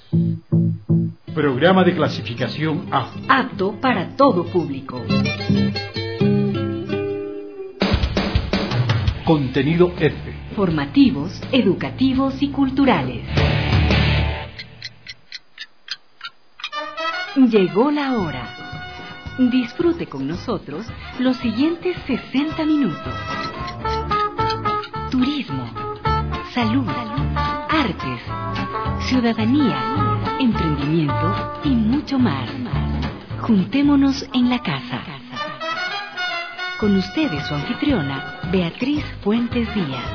Programa de clasificación A. Apto para todo público. Contenido F. Formativos, educativos y culturales. Llegó la hora. Disfrute con nosotros los siguientes 60 minutos. Turismo, salud, artes, ciudadanía, emprendimiento y mucho más. Juntémonos en la casa. Con ustedes su anfitriona, Beatriz Fuentes Díaz.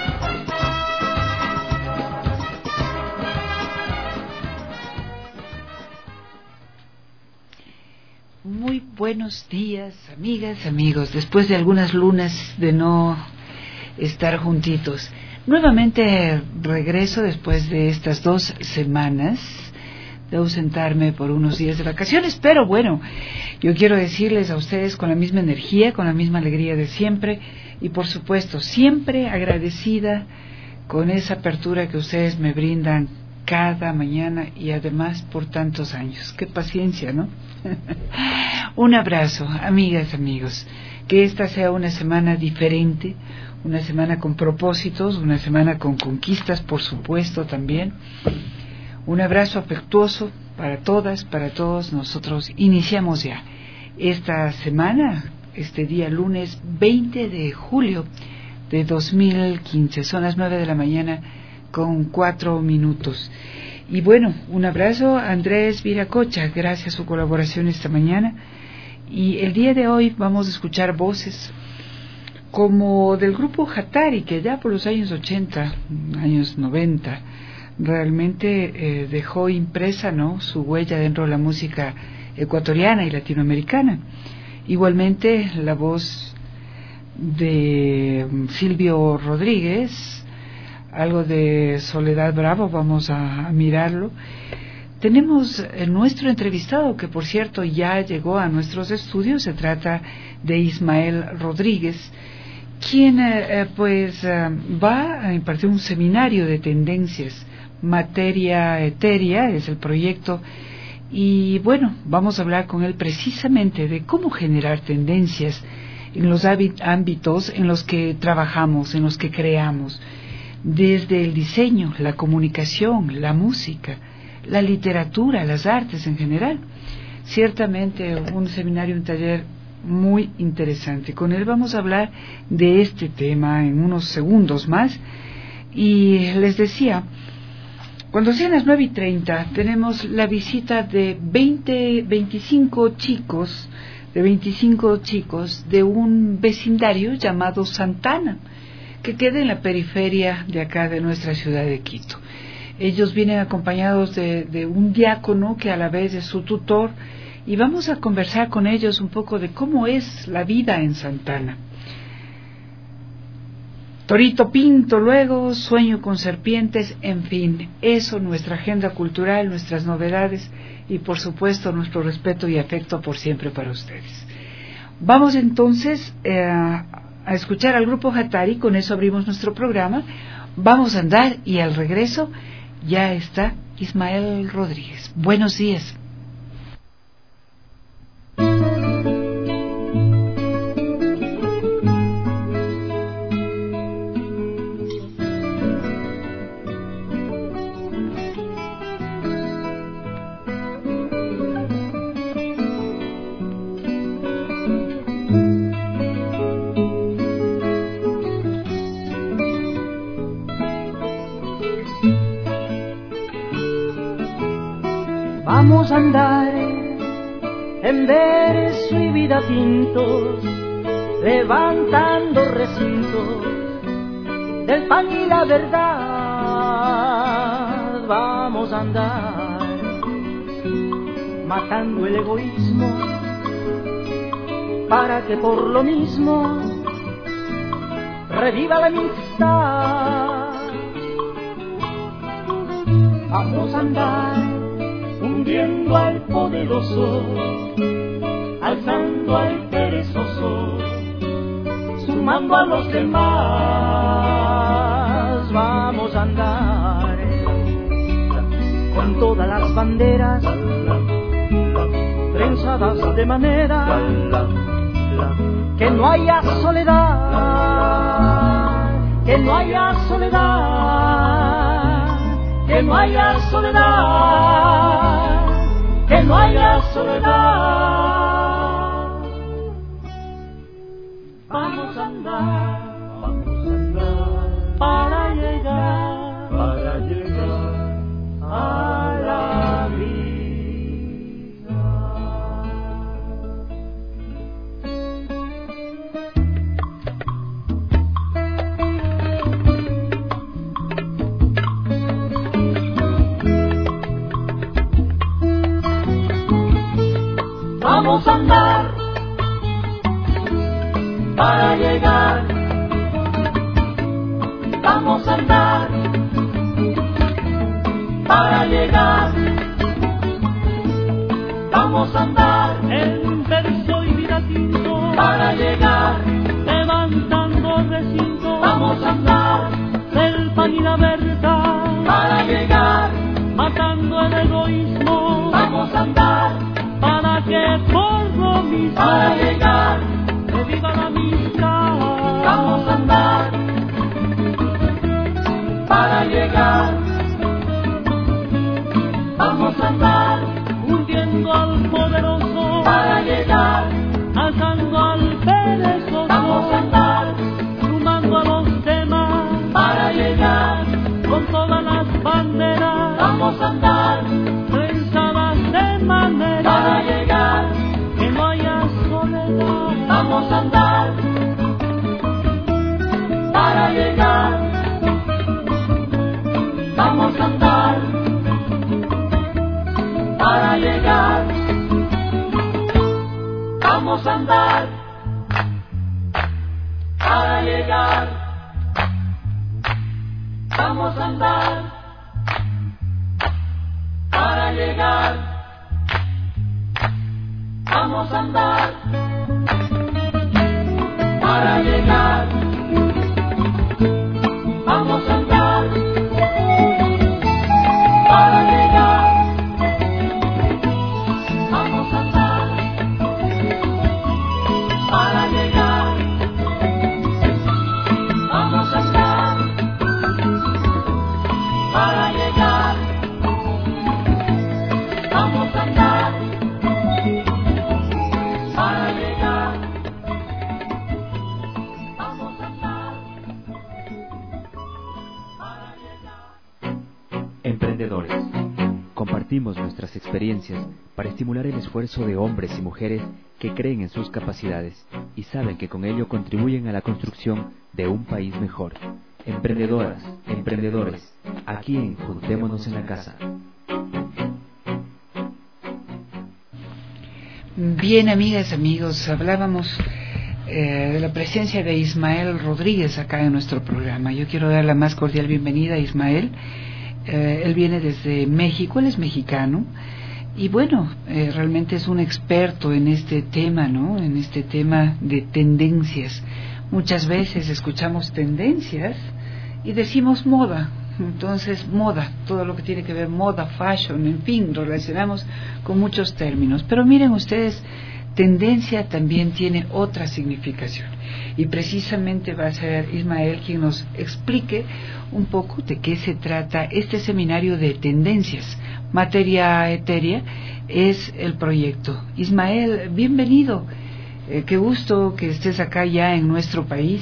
Muy buenos días, amigas, amigos. Después de algunas lunas de no estar juntitos, nuevamente regreso después de estas 2 semanas de ausentarme por unos días de vacaciones, pero bueno, yo quiero decirles a ustedes con la misma energía, con la misma alegría de siempre y por supuesto siempre agradecida con esa apertura que ustedes me brindan cada mañana y además por tantos años. Qué paciencia, ¿no? Un abrazo, amigas, amigos. Que esta sea una semana diferente, una semana con propósitos, una semana con conquistas, por supuesto, también. Un abrazo afectuoso para todas, para todos. Nosotros iniciamos ya esta semana, este día lunes 20 de julio de 2015. Son las 9 de la mañana con 4 minutos. Y bueno, un abrazo a Andrés Viracocha, gracias a su colaboración esta mañana. Y el día de hoy vamos a escuchar voces como del grupo Hatari, que ya por los años 80, años 90, realmente dejó impresa, ¿no?, su huella dentro de la música ecuatoriana y latinoamericana. Igualmente la voz de Silvio Rodríguez, algo de Soledad Bravo, vamos a mirarlo. Tenemos nuestro entrevistado, que por cierto ya llegó a nuestros estudios. Se trata de Ismael Rodríguez, quien va a impartir un seminario de tendencias, materia etérea es el proyecto, y bueno, vamos a hablar con él precisamente de cómo generar tendencias en los ámbitos en los que trabajamos, en los que creamos, desde el diseño, la comunicación, la música, la literatura, las artes en general. Ciertamente un seminario, un taller muy interesante. Con él vamos a hablar de este tema en unos segundos más. Y les decía, cuando sean las 9:30 tenemos la visita de 25 chicos de un vecindario llamado Santana, que queda en la periferia de acá de nuestra ciudad de Quito. Ellos vienen acompañados de un diácono que a la vez es su tutor, y vamos a conversar con ellos un poco de cómo es la vida en Santana. Torito Pinto luego, Sueño con serpientes, en fin, eso, nuestra agenda cultural, nuestras novedades y por supuesto nuestro respeto y afecto por siempre para ustedes. Vamos entonces a escuchar al grupo Hatari. Con eso abrimos nuestro programa. Vamos a andar y al regreso ya está Ismael Rodríguez. Buenos días. Vamos a andar en verso y vida tintos, levantando recintos del pan y la verdad. Vamos a andar matando el egoísmo para que por lo mismo reviva la amistad. Vamos a andar hundiendo al poderoso, alzando al perezoso, sumando a los demás. Vamos a andar con Están todas las banderas trenzadas de manera que no haya soledad, que no haya soledad, que no haya soledad, que no haya soledad. Vamos a andar para llegar a la vida. Vamos a andar para llegar. Vamos a andar para llegar. Vamos a andar en verso y vida tinto para llegar. Levantando recinto. Vamos a andar del pan y la verdad para llegar. Matando el egoísmo. Vamos a andar para que por lo mismo para llegar que viva la amistad. Vamos a andar para llegar. Vamos a andar hundiendo al poderoso para llegar, alzando al perezoso. Vamos a andar sumando a los demás para llegar, con todas las banderas. Vamos a andar trenzadas de manera para llegar que no haya soledad. Vamos a andar para llegar. Vamos a andar para llegar. Vamos a andar para llegar. Vamos a andar para llegar. Vamos a andar para llegar. Vamos a andar para llegar. Vamos a andar para llegar. Vamos a andar para llegar. Vamos a andar para llegar. Vamos a andar para llegar. Emprendedores. Compartimos nuestras experiencias para estimular el esfuerzo de hombres y mujeres que creen en sus capacidades y saben que con ello contribuyen a la construcción de un país mejor. Emprendedoras, emprendedores, aquí en Juntémonos en la Casa. Bien, amigas, amigos, hablábamos de la presencia de Ismael Rodríguez acá en nuestro programa. Yo quiero dar la más cordial bienvenida a Ismael. Él viene desde México, él es mexicano y bueno, realmente es un experto en este tema, ¿no? En este tema de tendencias. Muchas veces escuchamos tendencias y decimos moda. Entonces, moda, todo lo que tiene que ver moda, fashion, en fin, relacionamos con muchos términos. Pero miren ustedes, tendencia también tiene otra significación. Y precisamente va a ser Ismael quien nos explique un poco de qué se trata este seminario de tendencias. Materia etérea es el proyecto. Ismael, bienvenido. Qué gusto que estés acá ya en nuestro país.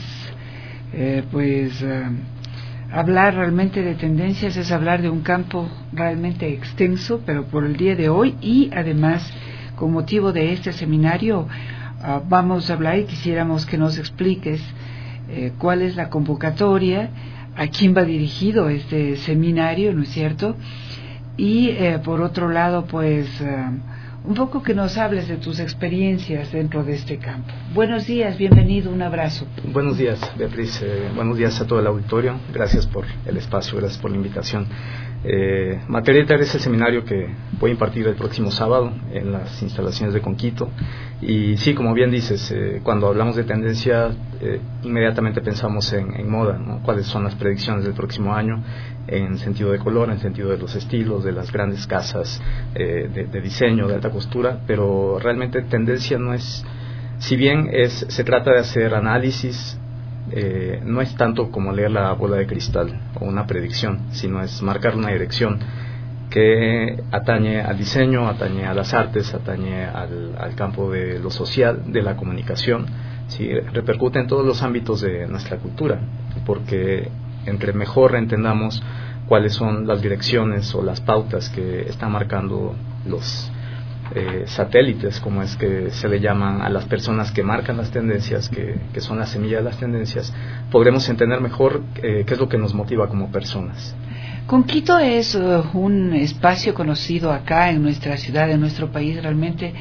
Hablar realmente de tendencias es hablar de un campo realmente extenso, pero por el día de hoy y además con motivo de este seminario vamos a hablar y quisiéramos que nos expliques cuál es la convocatoria, a quién va dirigido este seminario, ¿no es cierto? Y por otro lado, pues un poco que nos hables de tus experiencias dentro de este campo. Buenos días, bienvenido, un abrazo. Buenos días, Beatriz, buenos días a todo el auditorio, gracias por el espacio, gracias por la invitación. Materia Etérea es el seminario que voy a impartir el próximo sábado en las instalaciones de Conquito. Y sí, como bien dices, cuando hablamos de tendencia, inmediatamente pensamos en moda, ¿no? Cuáles son las predicciones del próximo año en sentido de color, en sentido de los estilos, de las grandes casas de diseño, de alta costura, pero realmente tendencia no es, si bien se trata de hacer análisis, no es tanto como leer la bola de cristal o una predicción, sino es marcar una dirección que atañe al diseño, atañe a las artes, atañe al campo de lo social, de la comunicación, ¿sí? Repercute en todos los ámbitos de nuestra cultura, porque entre mejor entendamos cuáles son las direcciones o las pautas que están marcando los satélites, como es que se le llaman a las personas que marcan las tendencias, que son la semilla de las tendencias, podremos entender mejor qué es lo que nos motiva como personas. Conquito es un espacio conocido acá en nuestra ciudad, en nuestro país, realmente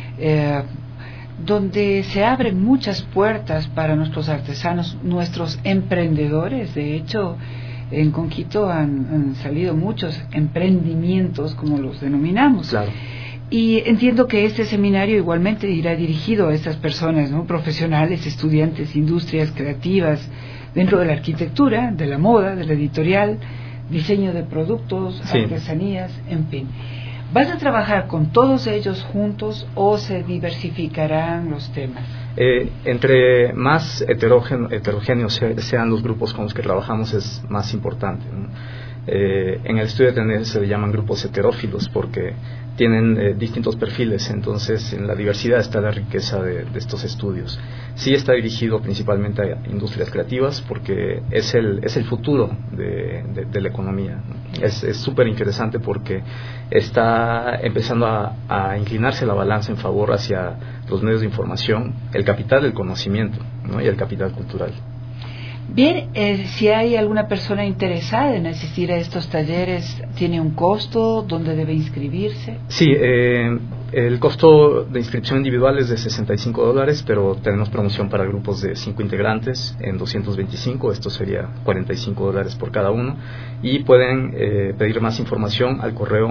donde se abren muchas puertas para nuestros artesanos, nuestros emprendedores. De hecho, en Conquito han salido muchos emprendimientos, como los denominamos. Claro. Y entiendo que este seminario igualmente irá dirigido a estas personas, ¿no? Profesionales, estudiantes, industrias creativas, dentro de la arquitectura, de la moda, de la editorial, diseño de productos, sí, artesanías, en fin. ¿Vas a trabajar con todos ellos juntos o se diversificarán los temas? Entre más heterogéneos sean los grupos con los que trabajamos, es más importante, ¿no? En el estudio de tendencias se le llaman grupos heterófilos porque tienen distintos perfiles, entonces en la diversidad está la riqueza de estos estudios. Sí está dirigido principalmente a industrias creativas porque es el futuro de la economía, ¿no? Es súper interesante porque está empezando a inclinarse la balanza en favor hacia los medios de información, el capital del conocimiento, ¿no? Y el capital cultural. Bien, si hay alguna persona interesada en asistir a estos talleres, ¿tiene un costo? ¿Dónde debe inscribirse? Sí, el costo de inscripción individual es de $65, pero tenemos promoción para grupos de 5 integrantes en 225, esto sería $45 por cada uno, y pueden pedir más información al correo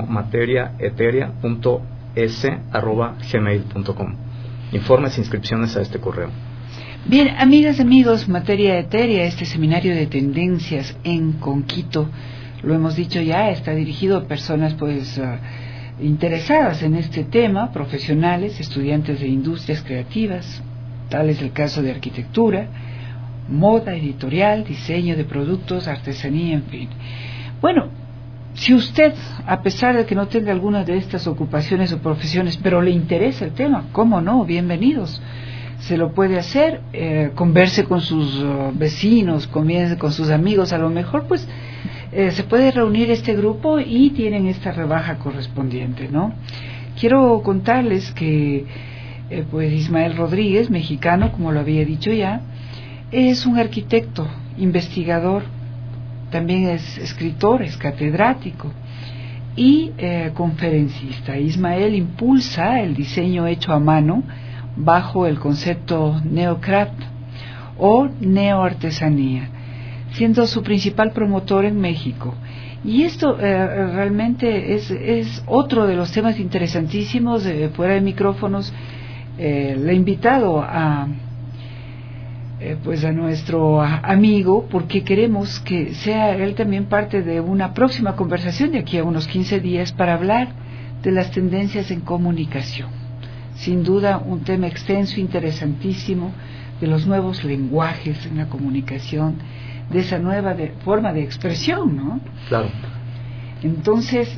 materiaeterea.s@gmail.com. Informes e inscripciones a este correo. Bien, amigas y amigos, Materia Etérea, este seminario de tendencias en Conquito, lo hemos dicho ya, está dirigido a personas pues interesadas en este tema, profesionales, estudiantes de industrias creativas, tal es el caso de arquitectura, moda, editorial, diseño de productos, artesanía, en fin. Bueno, si usted, a pesar de que no tenga alguna de estas ocupaciones o profesiones, pero le interesa el tema, ¿cómo no? Bienvenidos. Se lo puede hacer, converse con sus vecinos, converse con sus amigos, a lo mejor pues se puede reunir este grupo y tienen esta rebaja correspondiente, ¿no? Quiero contarles que pues Ismael Rodríguez, mexicano, como lo había dicho ya, es un arquitecto, investigador, también es escritor, es catedrático y conferencista. Ismael impulsa el diseño hecho a mano bajo el concepto neocraft o neoartesanía, siendo su principal promotor en México. Y esto realmente es otro de los temas interesantísimos. Fuera de micrófonos le he invitado a nuestro amigo, porque queremos que sea él también parte de una próxima conversación de aquí a unos 15 días para hablar de las tendencias en comunicación. Sin duda un tema extenso, interesantísimo, de los nuevos lenguajes en la comunicación, de esa nueva forma de expresión, ¿no? Claro. Entonces,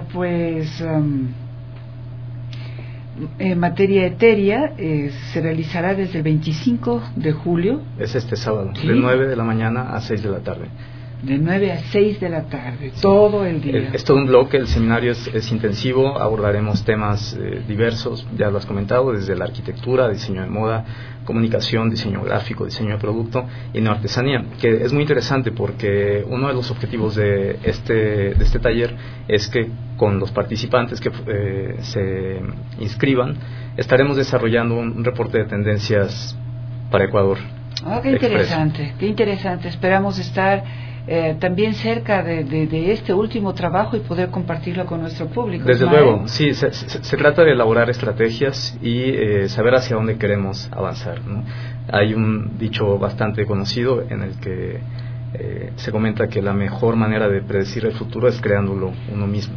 Materia Etérea se realizará desde el 25 de julio. Es este sábado, ¿sí? De 9 de la mañana a 6 de la tarde. De 9 a 6 de la tarde, sí, todo el día. Es todo un bloque, el seminario es intensivo, abordaremos temas diversos, ya lo has comentado, desde la arquitectura, diseño de moda, comunicación, diseño gráfico, diseño de producto y neoartesanía, que es muy interesante porque uno de los objetivos de este taller es que con los participantes que se inscriban, estaremos desarrollando un reporte de tendencias para Ecuador. Qué interesante, qué interesante. Esperamos estar también cerca de este último trabajo y poder compartirlo con nuestro público. Desde luego, sí, se trata de elaborar estrategias y saber hacia dónde queremos avanzar, ¿no? Hay un dicho bastante conocido en el que se comenta que la mejor manera de predecir el futuro es creándolo uno mismo.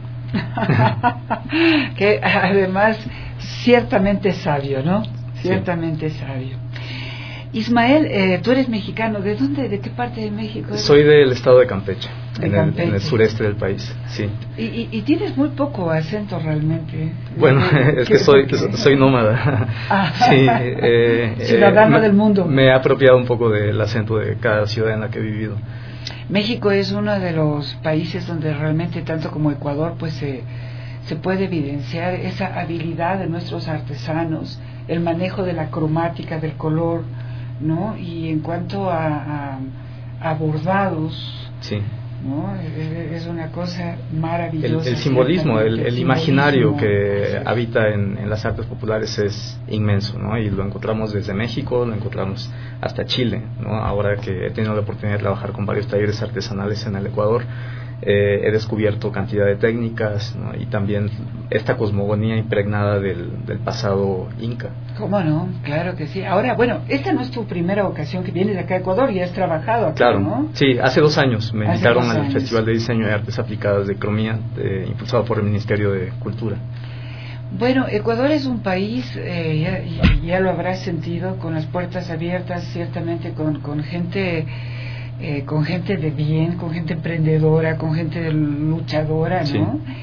Que además ciertamente sabio, ¿no? Ciertamente sabio. Ismael, tú eres mexicano. ¿De dónde? ¿De qué parte de México eres? Soy del estado de Campeche, en el sureste del país, sí. Y tienes muy poco acento realmente. Bueno, es que soy nómada. Sí, ciudadano del mundo. Me he apropiado un poco del acento de cada ciudad en la que he vivido. México es uno de los países donde realmente, tanto como Ecuador, pues se puede evidenciar esa habilidad de nuestros artesanos, el manejo de la cromática, del color, ¿no? Y en cuanto a bordados, sí, ¿no? Es una cosa maravillosa. El simbolismo, el imaginario que habita en las artes populares es inmenso, ¿no? Y lo encontramos desde México, lo encontramos hasta Chile, ¿no? Ahora que he tenido la oportunidad de trabajar con varios talleres artesanales en el Ecuador, he descubierto cantidad de técnicas, ¿no? Y también esta cosmogonía impregnada del pasado inca. ¿Cómo no? Claro que sí. Ahora, bueno, esta no es tu primera ocasión que vienes de acá a Ecuador y has trabajado aquí, claro, ¿no? Sí, hace 2 años me invitaron al Festival de Diseño y Artes Aplicadas de Cromía, impulsado por el Ministerio de Cultura. Bueno, Ecuador es un país, ya lo habrás sentido, con las puertas abiertas, ciertamente con gente de bien, con gente emprendedora, con gente luchadora, ¿no? Sí.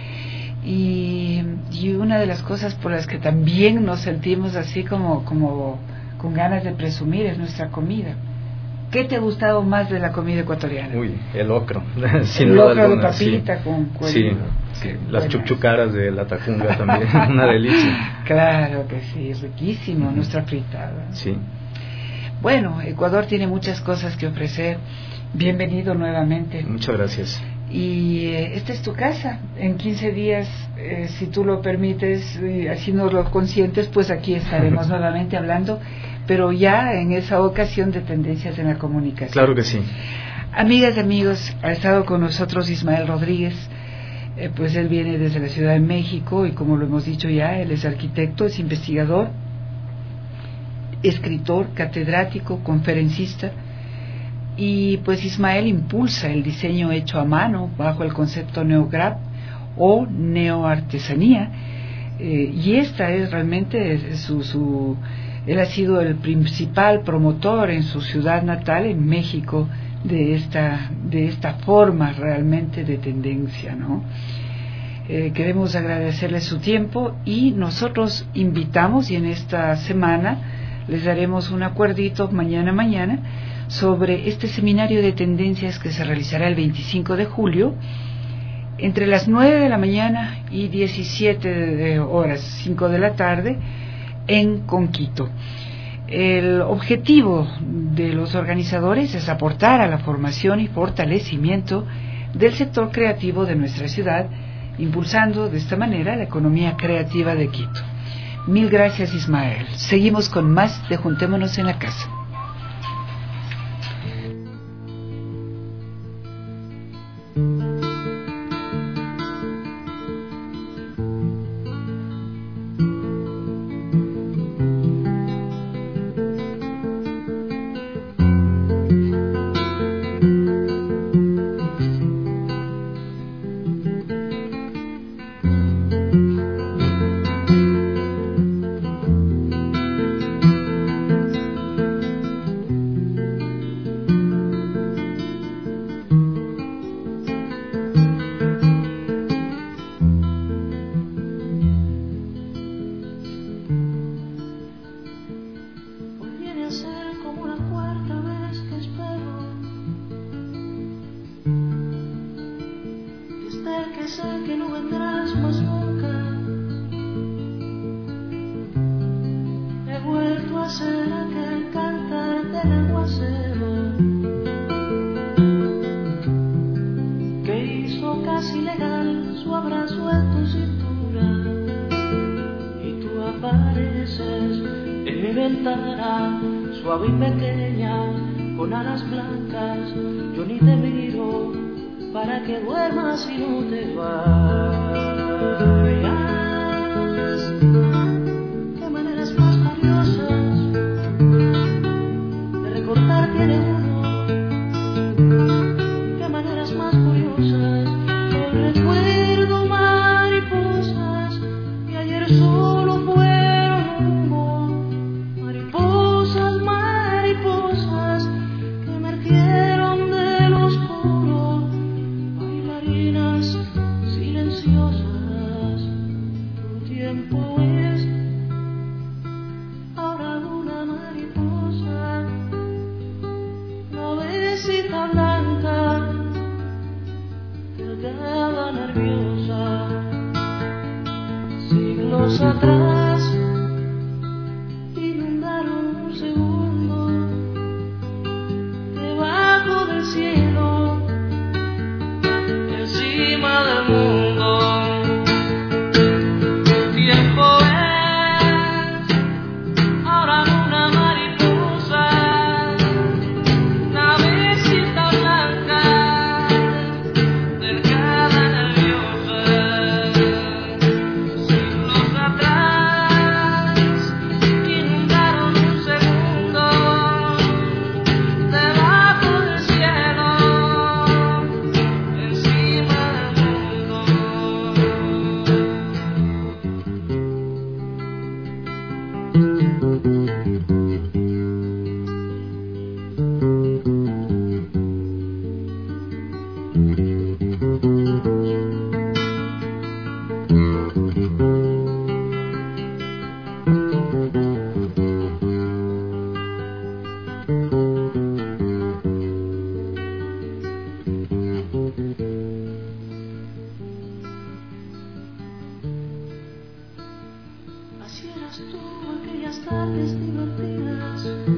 Y una de las cosas por las que también nos sentimos así como con ganas de presumir es nuestra comida. ¿Qué te ha gustado más de la comida ecuatoriana? Uy, el locro, sin el duda locro alguna, de papita, sí. Con cuello. Sí, las chuchucaras de la Tacunga también, una delicia. Claro que sí, riquísimo, nuestra fritada. Sí. Bueno, Ecuador tiene muchas cosas que ofrecer. Bienvenido nuevamente. Muchas gracias. Y esta es tu casa. En 15 días, si tú lo permites, y así nos lo consientes, pues aquí estaremos nuevamente hablando, pero ya en esa ocasión de tendencias en la comunicación. Claro que sí. Amigas y amigos, ha estado con nosotros Ismael Rodríguez. Pues él viene desde la Ciudad de México y, como lo hemos dicho ya, él es arquitecto, es investigador, escritor, catedrático, conferencista. Y pues Ismael impulsa el diseño hecho a mano bajo el concepto neograp o neoartesanía, y esta es realmente él ha sido el principal promotor en su ciudad natal, en México, de esta forma realmente de tendencia, ¿no? Queremos agradecerle su tiempo y nosotros invitamos, y en esta semana les daremos un acuerdito mañana sobre este seminario de tendencias que se realizará el 25 de julio entre las 9 de la mañana y 17 horas, 5 de la tarde, en Conquito. El objetivo de los organizadores es aportar a la formación y fortalecimiento del sector creativo de nuestra ciudad, impulsando de esta manera la economía creativa de Quito. Mil gracias, Ismael. Seguimos con más de Juntémonos en la Casa. Suave y pequeña, con alas blancas. acercas, yo ni te miro para que duermas y no te vayas. Qué maneras más curiosas de recordar tiene uno. Qué maneras más curiosas. Hoy recuerdo mariposas que ayer solo fueron humo. Mariposas, mariposas que emergieron del oscuro. Bailarinas silenciosas. Tu tiempo es ahora una mariposa. Novecita blanca, delgada, nerviosa. Siglos atrás inundaron un segundo debajo del cielo, encima del mundo. Tiempo es ahora una mariposa, navecita blanca, delgada, nerviosa. Siglos atrás inundaron un segundo debajo del cielo, encima del mundo. Así eras tú aquellas tardes divertidas.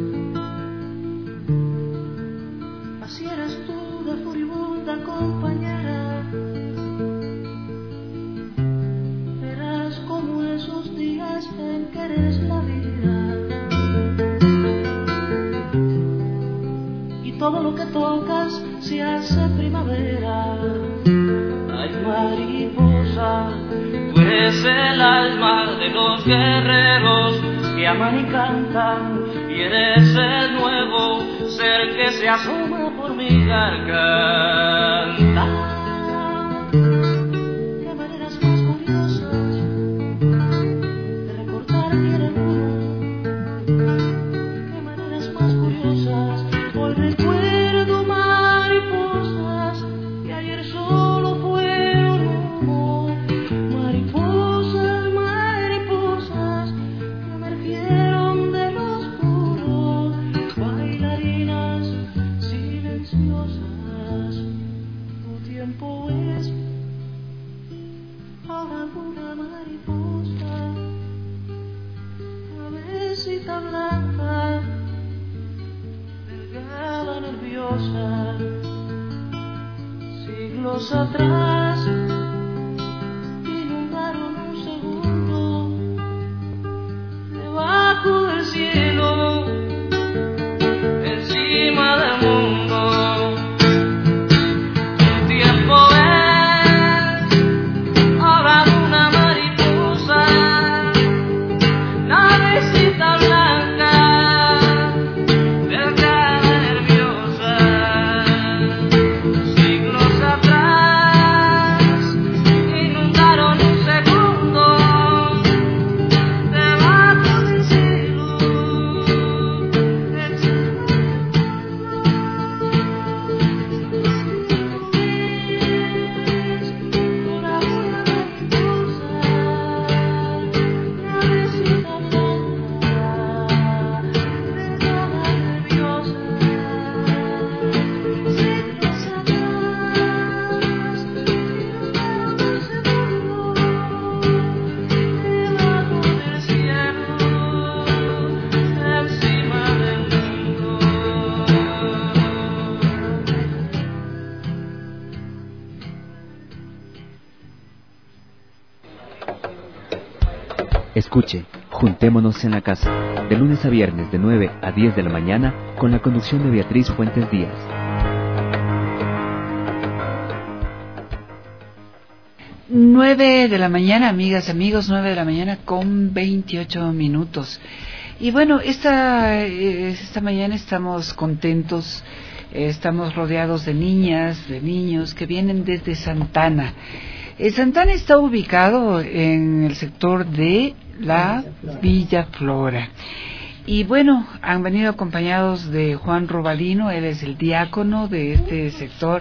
Así eras tú de furibunda compañera. Eras como esos días en que eres la vida. Y todo lo que tocas se hace primavera. Ay, mariposa, tú eres el alma de los guerreros que aman y cantan, y eres el nuevo ser que se asoma por mi garganta. Qué maneras más curiosas de recordar tiene uno. Qué maneras más curiosas. Hoy recuerdo mariposas que ayer solo fueron humo. Mariposas, mariposas que emergieron del oscuro. Bailarinas silenciosas. Tu tiempo es ahora una mariposa. Cabecita blanca, delgada, nerviosa. Siglos atrás inundaron un segundo debajo del cielo, encima del mundo. Tu tiempo es ahora una mariposa, navecita blanca, delgada, nerviosa. Siglos atrás inundaron un segundo debajo del cielo, ahora una mariposa, navecita blanca, delgada, nerviosa. Siglos atrás inundaron un segundo debajo del cielo, encima del mundo. Escuche, Juntémonos en la Casa, de lunes a viernes de 9 a 10 de la mañana, con la conducción de Beatriz Fuentes Díaz. 9 de la mañana, amigas, amigos, 9 de la mañana con 28 minutos. Y bueno, esta mañana estamos contentos, estamos rodeados de niñas, de niños que vienen desde Santana. Santana está ubicado en el sector de la Villa Flora. Y bueno, han venido acompañados de Juan Robalino, él es el diácono de este sector.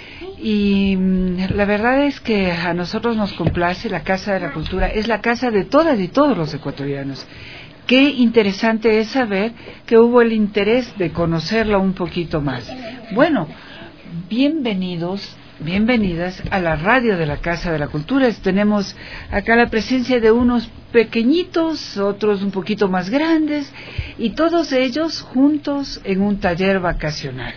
Y la verdad es que a nosotros nos complace. La Casa de la Cultura es la casa de todas y todos los ecuatorianos. Qué interesante es saber que hubo el interés de conocerla un poquito más. Bueno, bienvenidos, bienvenidas a la radio de la Casa de la Cultura. Tenemos acá la presencia de unos pequeñitos, otros un poquito más grandes, y todos ellos juntos en un taller vacacional.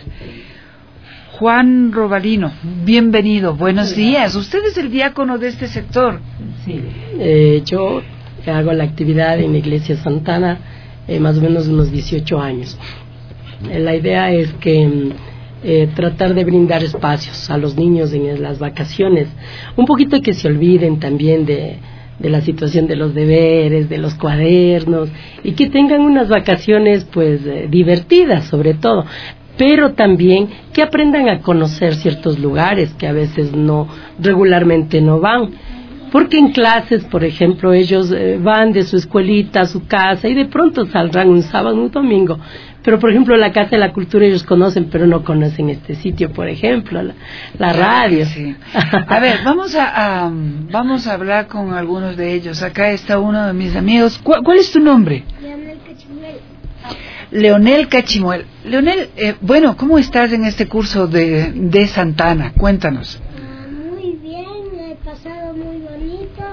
Juan Robalino, bienvenido, buenos días. Usted es el diácono de este sector. Sí, yo hago la actividad en la Iglesia Santana más o menos unos 18 años. La idea es que tratar de brindar espacios a los niños en las vacaciones, un poquito que se olviden también de la situación de los deberes, de los cuadernos, y que tengan unas vacaciones pues divertidas sobre todo, pero también que aprendan a conocer ciertos lugares que a veces regularmente no van, porque en clases, por ejemplo, ellos van de su escuelita a su casa y de pronto saldrán un sábado, un domingo, pero por ejemplo la Casa de la Cultura ellos conocen, pero no conocen este sitio, por ejemplo, la radio. Sí. A ver, vamos a hablar con algunos de ellos. Acá está uno de mis amigos. ¿Cuál es tu nombre? Leonel Cachimuel. Leonel Cachimuel. Leonel, bueno, ¿cómo estás en este curso de Santana? Cuéntanos. Muy bien, he pasado muy bonito.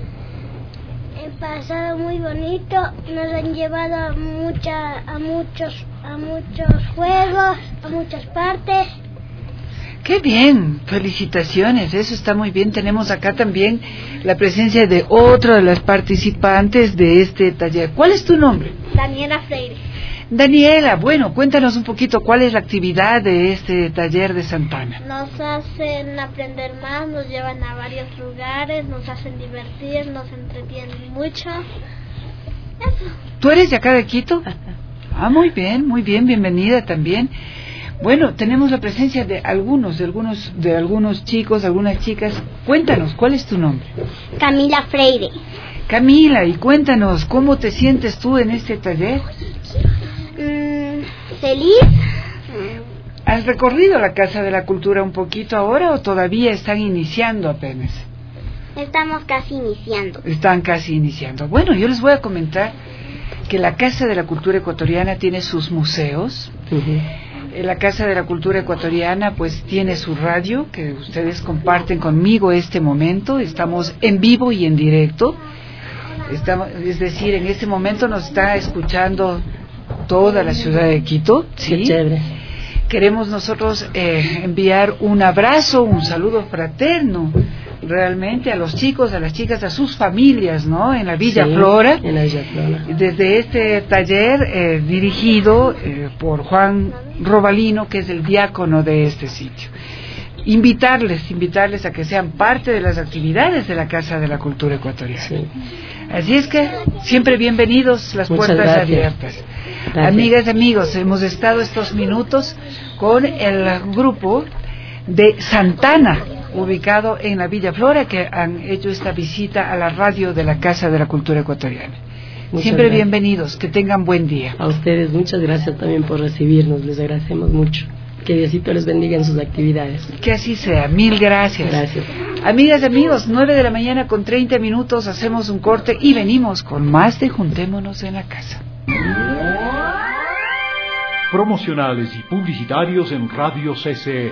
Nos han llevado a muchos juegos, a muchas partes. ¡Qué bien! Felicitaciones, eso está muy bien. Tenemos acá también la presencia de otra de las participantes de este taller. ¿Cuál es tu nombre? Daniela Freire. Daniela, bueno, cuéntanos un poquito cuál es la actividad de este taller de Santana. Nos hacen aprender más, nos llevan a varios lugares, nos hacen divertir, nos entretienen mucho. Eso. ¿Tú eres de acá de Quito? Ah, muy bien, bienvenida también. Bueno, tenemos la presencia de algunos chicos, algunas chicas. Cuéntanos, ¿cuál es tu nombre? Camila Freire. Camila, y cuéntanos, ¿cómo te sientes tú en este taller? Feliz. ¿Has recorrido la Casa de la Cultura un poquito ahora o todavía están iniciando apenas? Estamos casi iniciando. Están casi iniciando. Bueno, yo les voy a comentar que la Casa de la Cultura Ecuatoriana tiene sus museos. Uh-huh. La Casa de la Cultura Ecuatoriana pues tiene su radio, que ustedes comparten conmigo este momento. Estamos en vivo y en directo. Es decir, en este momento nos está escuchando toda la ciudad de Quito. ¿Sí? Qué chévere. Queremos nosotros enviar un abrazo, un saludo fraterno realmente a los chicos, a las chicas, a sus familias, ¿no? En la Villa Flora. En la Villa Flora. Desde este taller dirigido por Juan Robalino, que es el diácono de este sitio. Invitarles a que sean parte de las actividades de la Casa de la Cultura Ecuatoriana. Sí. Así es que siempre bienvenidos, las Muchas puertas gracias. abiertas. Gracias. Amigas, amigos, hemos estado estos minutos con el grupo de Santana, ubicado en la Villa Flora, que han hecho esta visita a la radio de la Casa de la Cultura Ecuatoriana. Siempre gracias. Bienvenidos, que tengan buen día. A ustedes, muchas gracias también por recibirnos, les agradecemos mucho. Que Diosito les bendiga en sus actividades. Que así sea, mil gracias. Gracias. Amigas, amigos, 9 de la mañana con 30 minutos, hacemos un corte y venimos con más de Juntémonos en la Casa. Promocionales y publicitarios en Radio CC.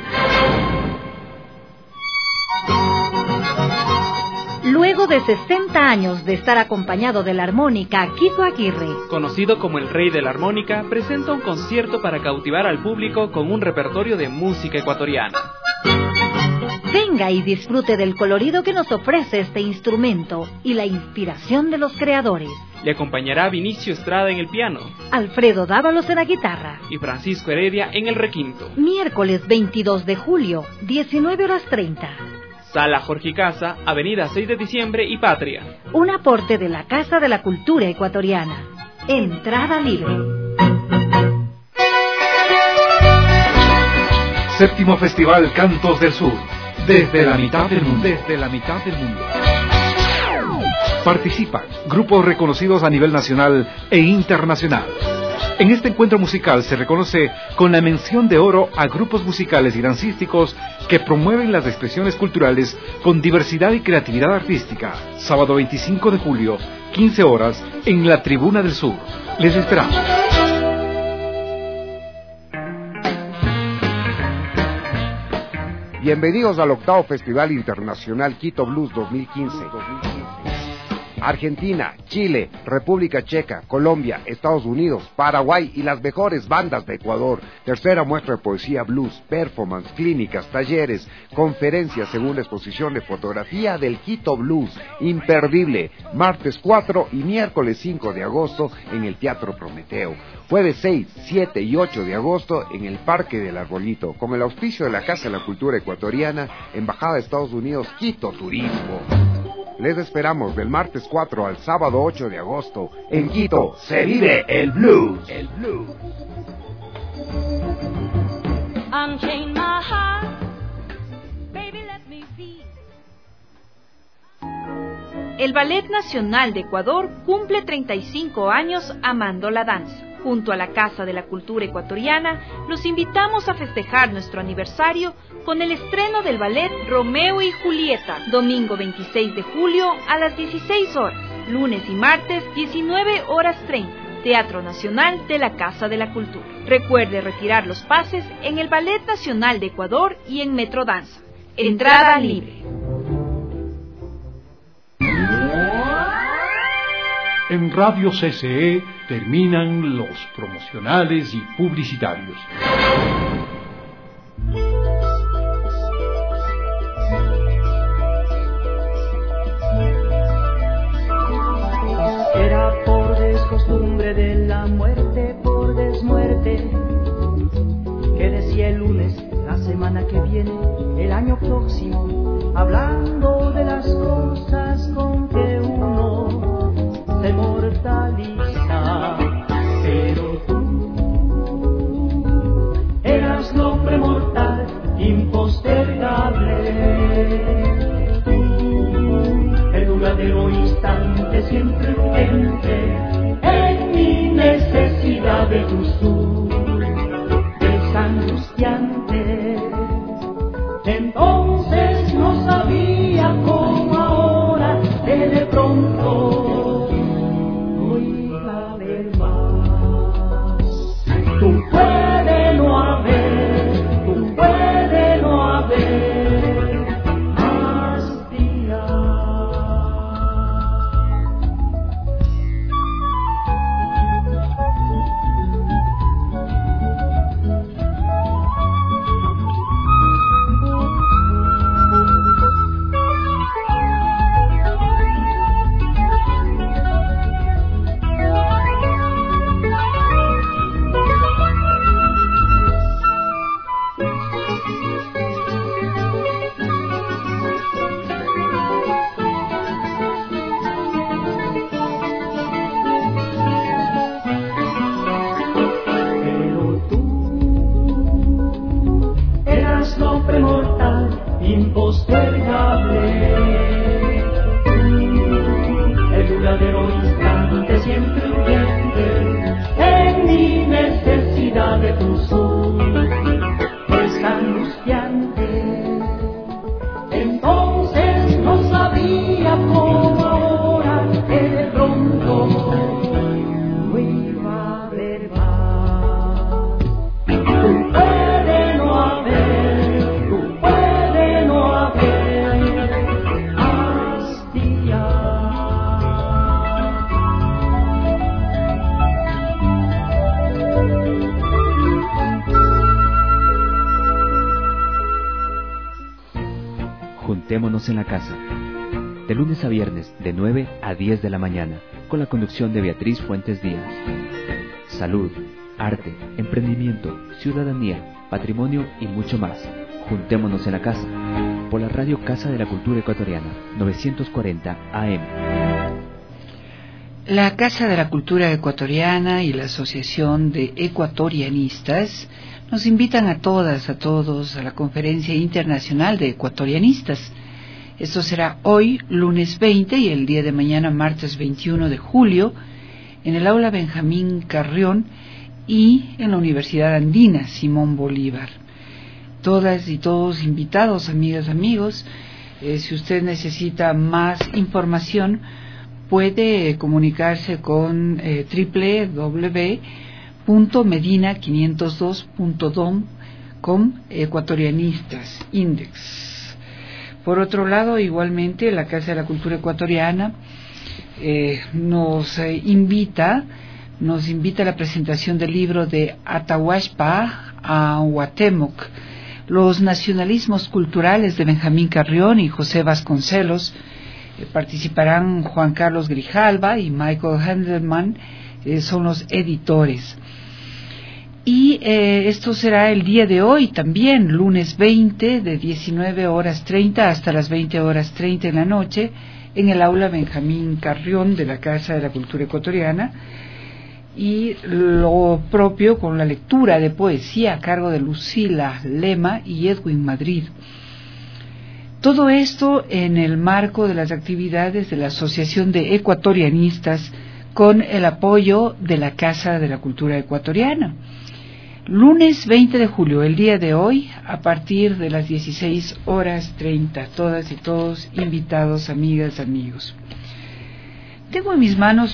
Luego de 60 años de estar acompañado de la armónica, Quito Aguirre, conocido como el rey de la armónica, presenta un concierto para cautivar al público con un repertorio de música ecuatoriana. Venga y disfrute del colorido que nos ofrece este instrumento y la inspiración de los creadores. Le acompañará Vinicio Estrada en el piano, Alfredo Dávalos en la guitarra y Francisco Heredia en el requinto. Miércoles 22 de julio, 19:30. Sala Jorge Casa, Avenida 6 de Diciembre y Patria. Un aporte de la Casa de la Cultura Ecuatoriana. Entrada libre. Séptimo Festival Cantos del Sur. Desde la mitad del mundo. Desde la mitad del mundo. Participan grupos reconocidos a nivel nacional e internacional. En este encuentro musical se reconoce con la mención de oro a grupos musicales y dancísticos que promueven las expresiones culturales con diversidad y creatividad artística. Sábado 25 de julio, 15 horas, en la Tribuna del Sur. Les esperamos. Bienvenidos al 8º Festival Internacional Quito Blues 2015. Argentina, Chile, República Checa, Colombia, Estados Unidos, Paraguay y las mejores bandas de Ecuador. Tercera muestra de poesía blues, performance, clínicas, talleres, conferencias según la exposición de fotografía del Quito Blues. Imperdible, martes 4 y miércoles 5 de agosto en el Teatro Prometeo. Jueves 6, 7 y 8 de agosto en el Parque del Arbolito, con el auspicio de la Casa de la Cultura Ecuatoriana, Embajada de Estados Unidos, Quito Turismo. Les esperamos del martes 4 al sábado 8 de agosto. En Quito se vive el blues. El blues. Unchain my heart, baby, let me be. El Ballet Nacional de Ecuador cumple 35 años amando la danza. Junto a la Casa de la Cultura Ecuatoriana, los invitamos a festejar nuestro aniversario con el estreno del ballet Romeo y Julieta, domingo 26 de julio a las 16 horas, lunes y martes 19 horas 30, Teatro Nacional de la Casa de la Cultura. Recuerde retirar los pases en el Ballet Nacional de Ecuador y en Metrodanza. Entrada libre. En Radio CCE terminan los promocionales y publicitarios. Era por descostumbre de la muerte por desmuerte, que decía el lunes, la semana que viene, el año próximo, hablando de las cosas con que uno se mortaliza. Pero tú eras lo premortal, impostergable. Tú, el duradero instante siempre urgente, en mi necesidad de tu sur, desangustiante. Entonces no sabía cómo ahora, de pronto tú puedes no haber más días. Impostergable, el duradero instante siempre urgente, en mi necesidad de tu sol, es angustiante. Entonces no sabía cómo ahora, que de pronto no iba a haber más. Tú puedes no haber. Juntémonos en la casa, de lunes a viernes de 9 a 10 de la mañana, con la conducción de Beatriz Fuentes Díaz. Salud, arte, emprendimiento, ciudadanía, patrimonio y mucho más. Juntémonos en la casa. por la radio Casa de la Cultura Ecuatoriana, 940 AM. La Casa de la Cultura Ecuatoriana y la Asociación de Ecuatorianistas nos invitan a todas, a todos, a la Conferencia Internacional de Ecuatorianistas. Esto será hoy, lunes 20, y el día de mañana, martes 21 de julio, en el Aula Benjamín Carrión y en la Universidad Andina Simón Bolívar. Todas y todos invitados, amigas, amigos. Si usted necesita más información, puede comunicarse con www.medina502.com Ecuatorianistas Index. Por otro lado, igualmente, la Casa de la Cultura Ecuatoriana nos invita a la presentación del libro de Atahualpa a Huatemoc, los nacionalismos culturales, de Benjamín Carrión y José Vasconcelos. Participarán Juan Carlos Grijalva y Michael Handelman, son los editores. Y esto será el día de hoy también, lunes 20, de 19:30 hasta las 20:30 en la noche, en el aula Benjamín Carrión de la Casa de la Cultura Ecuatoriana, y lo propio con la lectura de poesía a cargo de Lucila Lema y Edwin Madrid. Todo esto en el marco de las actividades de la Asociación de Ecuatorianistas con el apoyo de la Casa de la Cultura Ecuatoriana. Lunes 20 de julio, el día de hoy, a partir de las 16:30, todas y todos invitados, amigas, amigos. Tengo en mis manos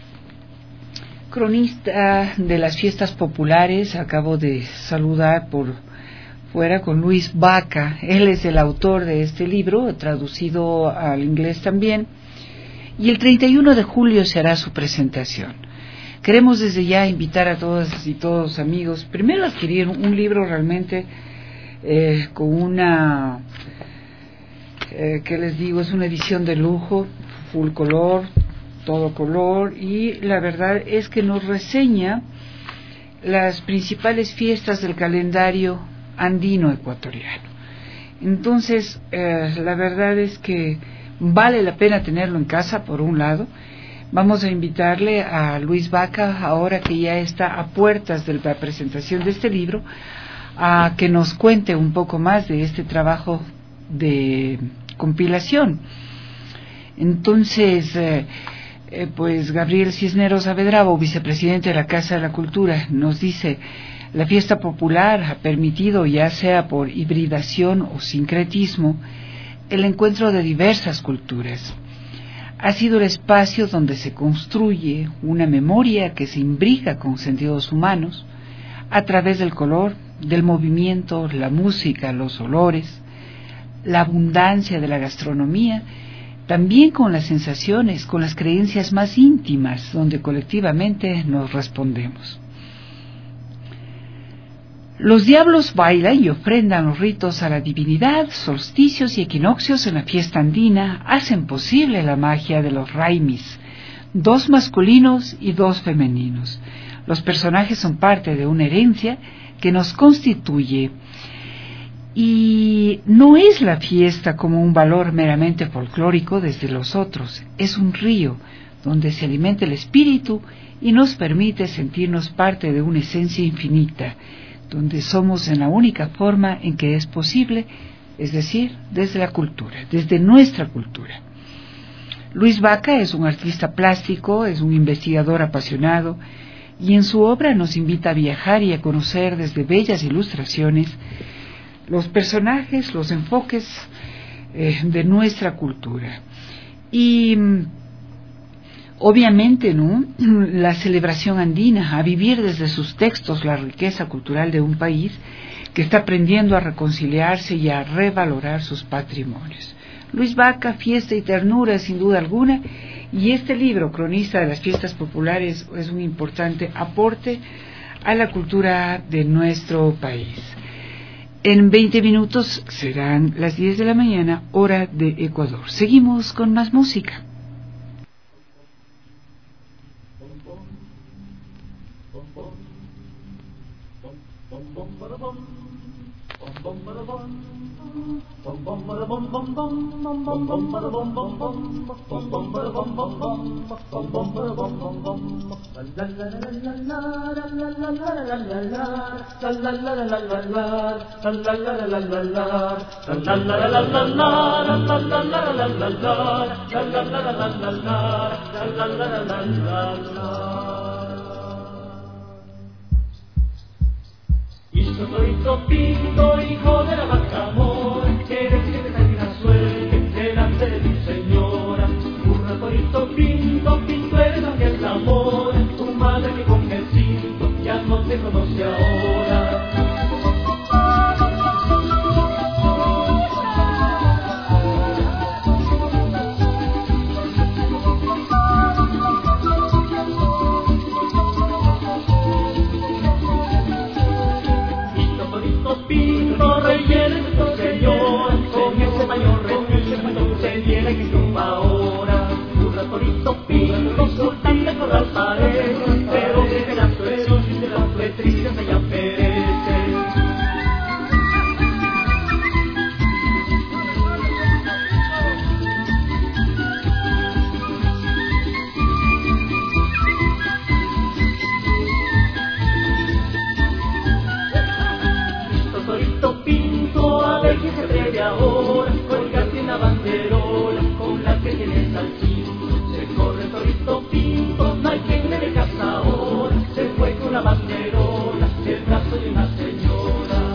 Cronista de las Fiestas Populares. Acabo de saludar por fuera con Luis Vaca. Él es el autor de este libro, traducido al inglés también, y el 31 de julio se hará su presentación. Queremos desde ya invitar a todas y todos, amigos, primero a adquirir un libro realmente con una, ¿qué les digo? Es una edición de lujo, full color, todo color, y la verdad es que nos reseña las principales fiestas del calendario andino ecuatoriano. Entonces, la verdad es que vale la pena tenerlo en casa, por un lado. Vamos a invitarle a Luis Vaca, ahora que ya está a puertas de la presentación de este libro, a que nos cuente un poco más de este trabajo de compilación. Entonces, pues Gabriel Cisneros Avedravo, vicepresidente de la Casa de la Cultura, nos dice: la fiesta popular ha permitido, ya sea por hibridación o sincretismo, el encuentro de diversas culturas. Ha sido el espacio donde se construye una memoria que se imbrica con sentidos humanos a través del color, del movimiento, la música, los olores, la abundancia de la gastronomía, también con las sensaciones, con las creencias más íntimas, donde colectivamente nos respondemos. Los diablos bailan y ofrendan los ritos a la divinidad. Solsticios y equinoccios en la fiesta andina hacen posible la magia de los raimis, 2 masculinos y 2 femeninos. Los personajes son parte de una herencia que nos constituye, y no es la fiesta como un valor meramente folclórico desde los otros. Es un río donde se alimenta el espíritu y nos permite sentirnos parte de una esencia infinita, donde somos en la única forma en que es posible, es decir, desde la cultura, desde nuestra cultura. Luis Vaca es un artista plástico, es un investigador apasionado, y en su obra nos invita a viajar y a conocer desde bellas ilustraciones los personajes, los enfoques de nuestra cultura. Y obviamente, ¿no?, la celebración andina, a vivir desde sus textos la riqueza cultural de un país que está aprendiendo a reconciliarse y a revalorar sus patrimonios. Luis Vaca, Fiesta y Ternura, sin duda alguna, y este libro, Cronista de las Fiestas Populares, es un importante aporte a la cultura de nuestro país. En 20 minutos serán las 10 de la mañana, hora de Ecuador. Seguimos con más música. Hijo torito pinto, hijo de la vaca amor, quieres que te traiga una suerte delante de tu señora. Burra torito pinto, pinto eres aquel el amor, tu madre que con el cinto ya no te conoce ahora. Pinto, reyes de tu señor, con ese mayor respeto se viene que triunfa ahora. Burra torito pinto, sultán de corral parece, pero desde las tristes ella perece. Pinto, a ver quién se atreve ahora, colgarte una banderola con la que tienes al cinto. Se corre torito pinto, no hay quien le dé casa ahora, se fue con una banderola, el brazo de una señora.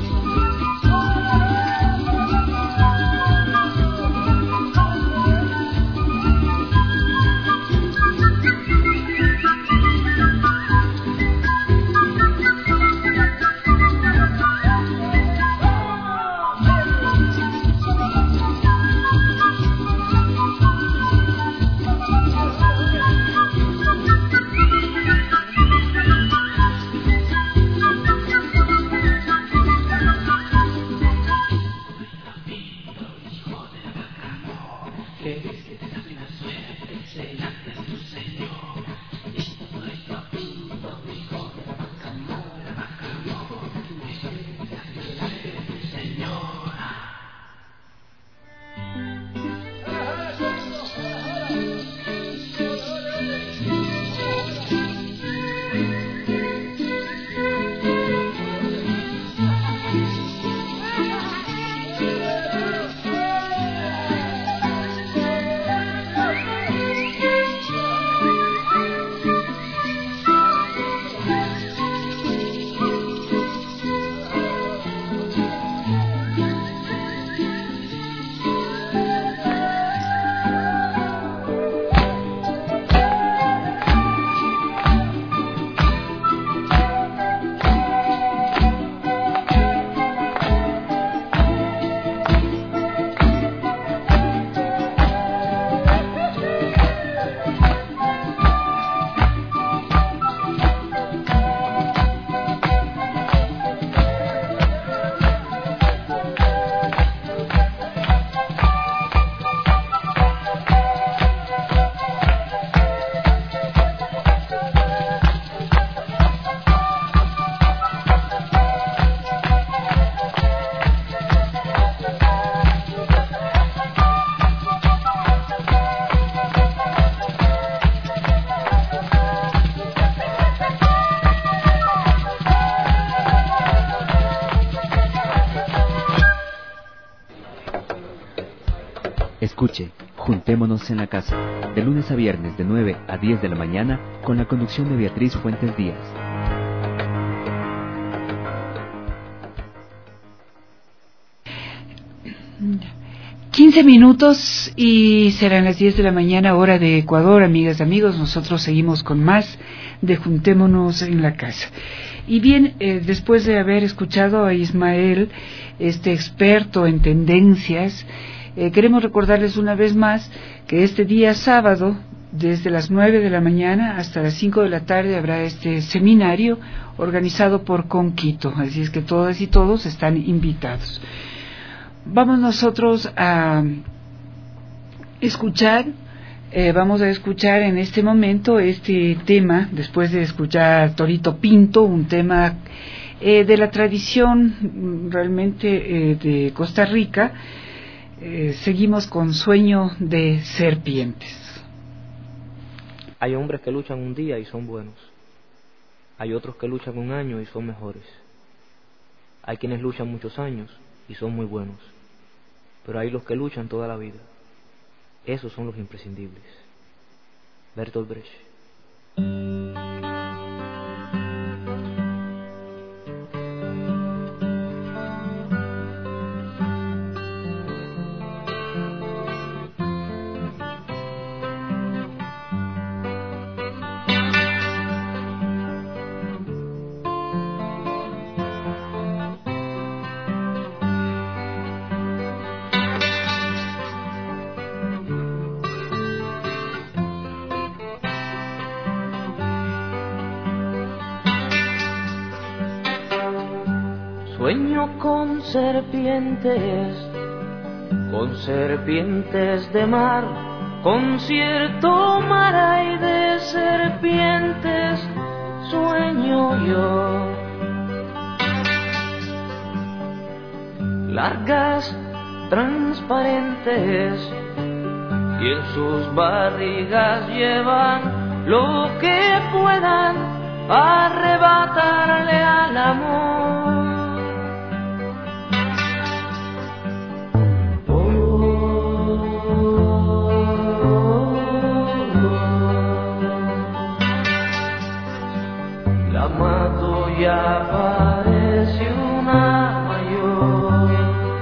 Escuche, Juntémonos en la Casa, de lunes a viernes de 9 a 10 de la mañana, con la conducción de Beatriz Fuentes Díaz. ...15 y serán las 10 de la mañana, hora de Ecuador, amigas y amigos. Nosotros seguimos con más de Juntémonos en la Casa. Y bien, después de haber escuchado a Ismael, este experto en tendencias, queremos recordarles una vez más que este día sábado, desde las 9 de la mañana hasta las 5 de la tarde, habrá este seminario organizado por Conquito. Así es que todas y todos están invitados. Vamos nosotros a escuchar, vamos a escuchar en este momento este tema, después de escuchar Torito Pinto, un tema de la tradición realmente de Costa Rica. Seguimos con Sueño de Serpientes. Hay hombres que luchan un día y son buenos. Hay otros que luchan un año y son mejores. Hay quienes luchan muchos años y son muy buenos. Pero hay los que luchan toda la vida. Esos son los imprescindibles. Bertolt Brecht. Sueño con serpientes de mar, concierto mar hay de serpientes, sueño yo. Largas, transparentes, y en sus barrigas llevan lo que puedan arrebatarle al amor. La mato ya parece una mayor.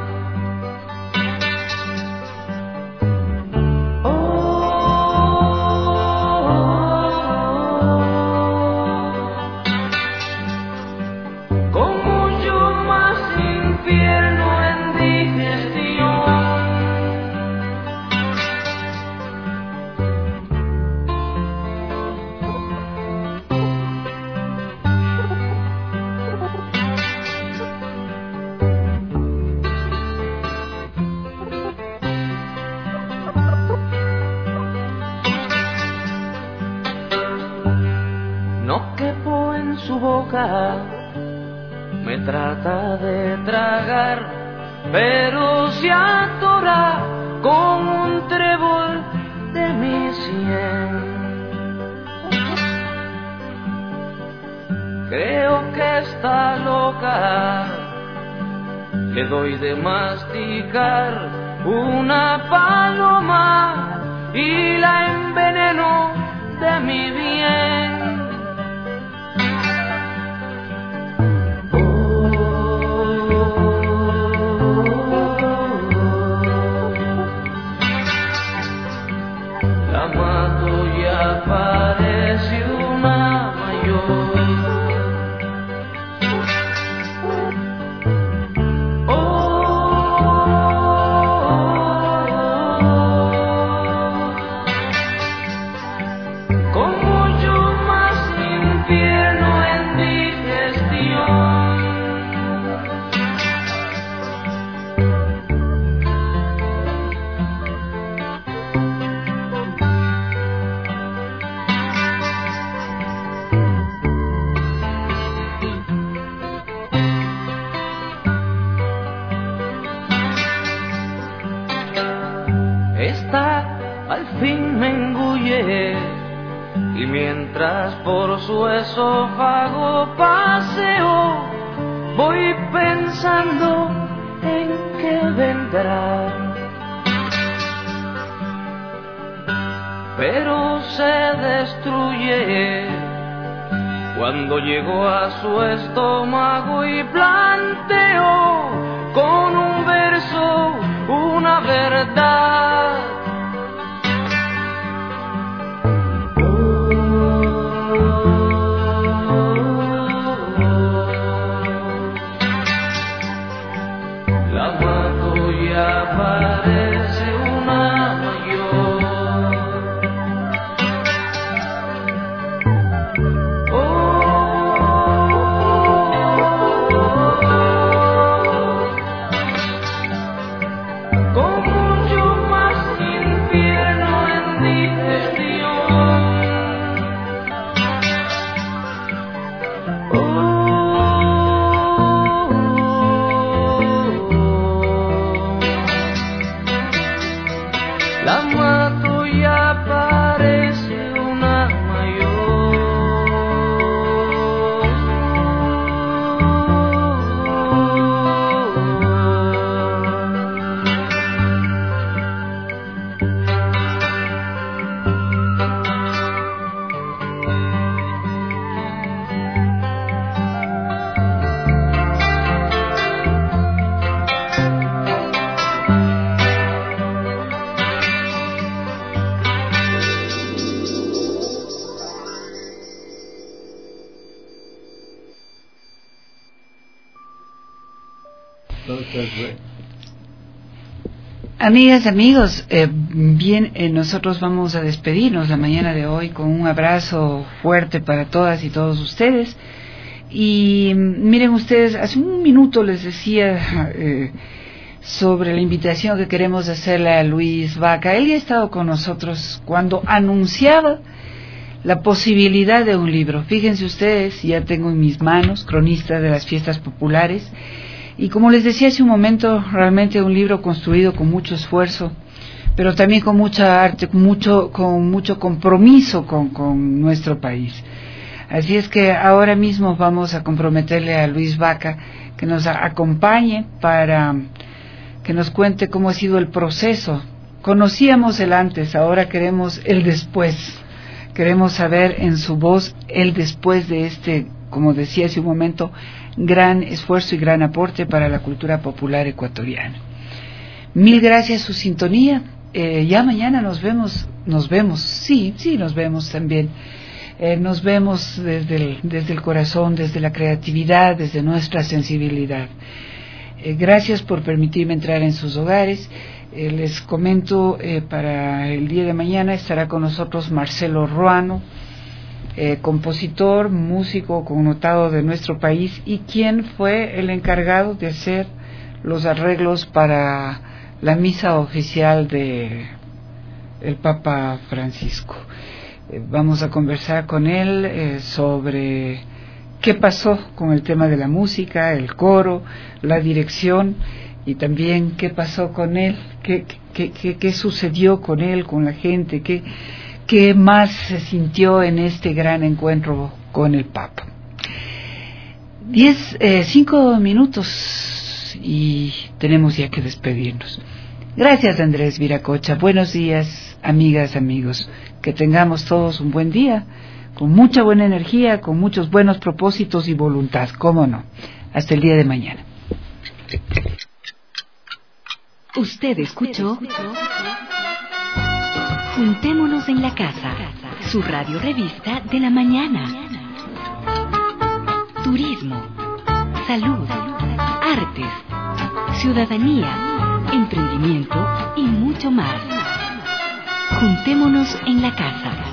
Con mucho más infierno en digestión. No quepo en su boca, me trata de tragar, pero se atora con un trébol de mi sien. Creo que está loca, le doy de masticar una paloma y la enveneno de mi bien. La mato ya parece una mayor. Con mucho más infierno en digestión. Esta al fin me engulle y mientras por su esófago paseo voy pensando en qué vendrá. Pero se destruye cuando llego a su estómago y planteo con un verso una verdad. La mato ya parece una mayor. Con mucho más Amigas, amigos, nosotros vamos a despedirnos la mañana de hoy con un abrazo fuerte para todas y todos ustedes. Y miren ustedes, hace un minuto les decía sobre la invitación que queremos hacerle a Luis Vaca. Él ya ha estado con nosotros cuando anunciaba la posibilidad de un libro. Fíjense ustedes, ya tengo en mis manos Cronista de las Fiestas Populares. Y como les decía hace un momento, realmente un libro construido con mucho esfuerzo, pero también con mucha arte, con mucho compromiso con nuestro país. Así es que ahora mismo vamos a comprometerle a Luis Vaca que nos acompañe para que nos cuente cómo ha sido el proceso. Conocíamos el antes, ahora queremos el después. Queremos saber en su voz el después de este, como decía hace un momento, gran esfuerzo y gran aporte para la cultura popular ecuatoriana. Mil gracias su sintonía. Ya mañana nos vemos, sí, nos vemos también. Nos vemos desde el corazón, desde la creatividad, desde nuestra sensibilidad. Gracias por permitirme entrar en sus hogares. Les comento, para el día de mañana estará con nosotros Marcelo Ruano, compositor, músico connotado de nuestro país y quien fue el encargado de hacer los arreglos para la misa oficial de el Papa Francisco. Vamos a conversar con él sobre qué pasó con el tema de la música, el coro, la dirección y también qué pasó con él, qué sucedió con él, con la gente, qué más se sintió en este gran encuentro con el Papa. 5 minutos y tenemos ya que despedirnos. Gracias, Andrés Viracocha. Buenos días, amigas, amigos. Que tengamos todos un buen día, con mucha buena energía, con muchos buenos propósitos y voluntad, cómo no. Hasta el día de mañana. Usted escuchó Juntémonos en la Casa, su radio revista de la mañana. Turismo, salud, artes, ciudadanía, emprendimiento y mucho más. Juntémonos en la Casa.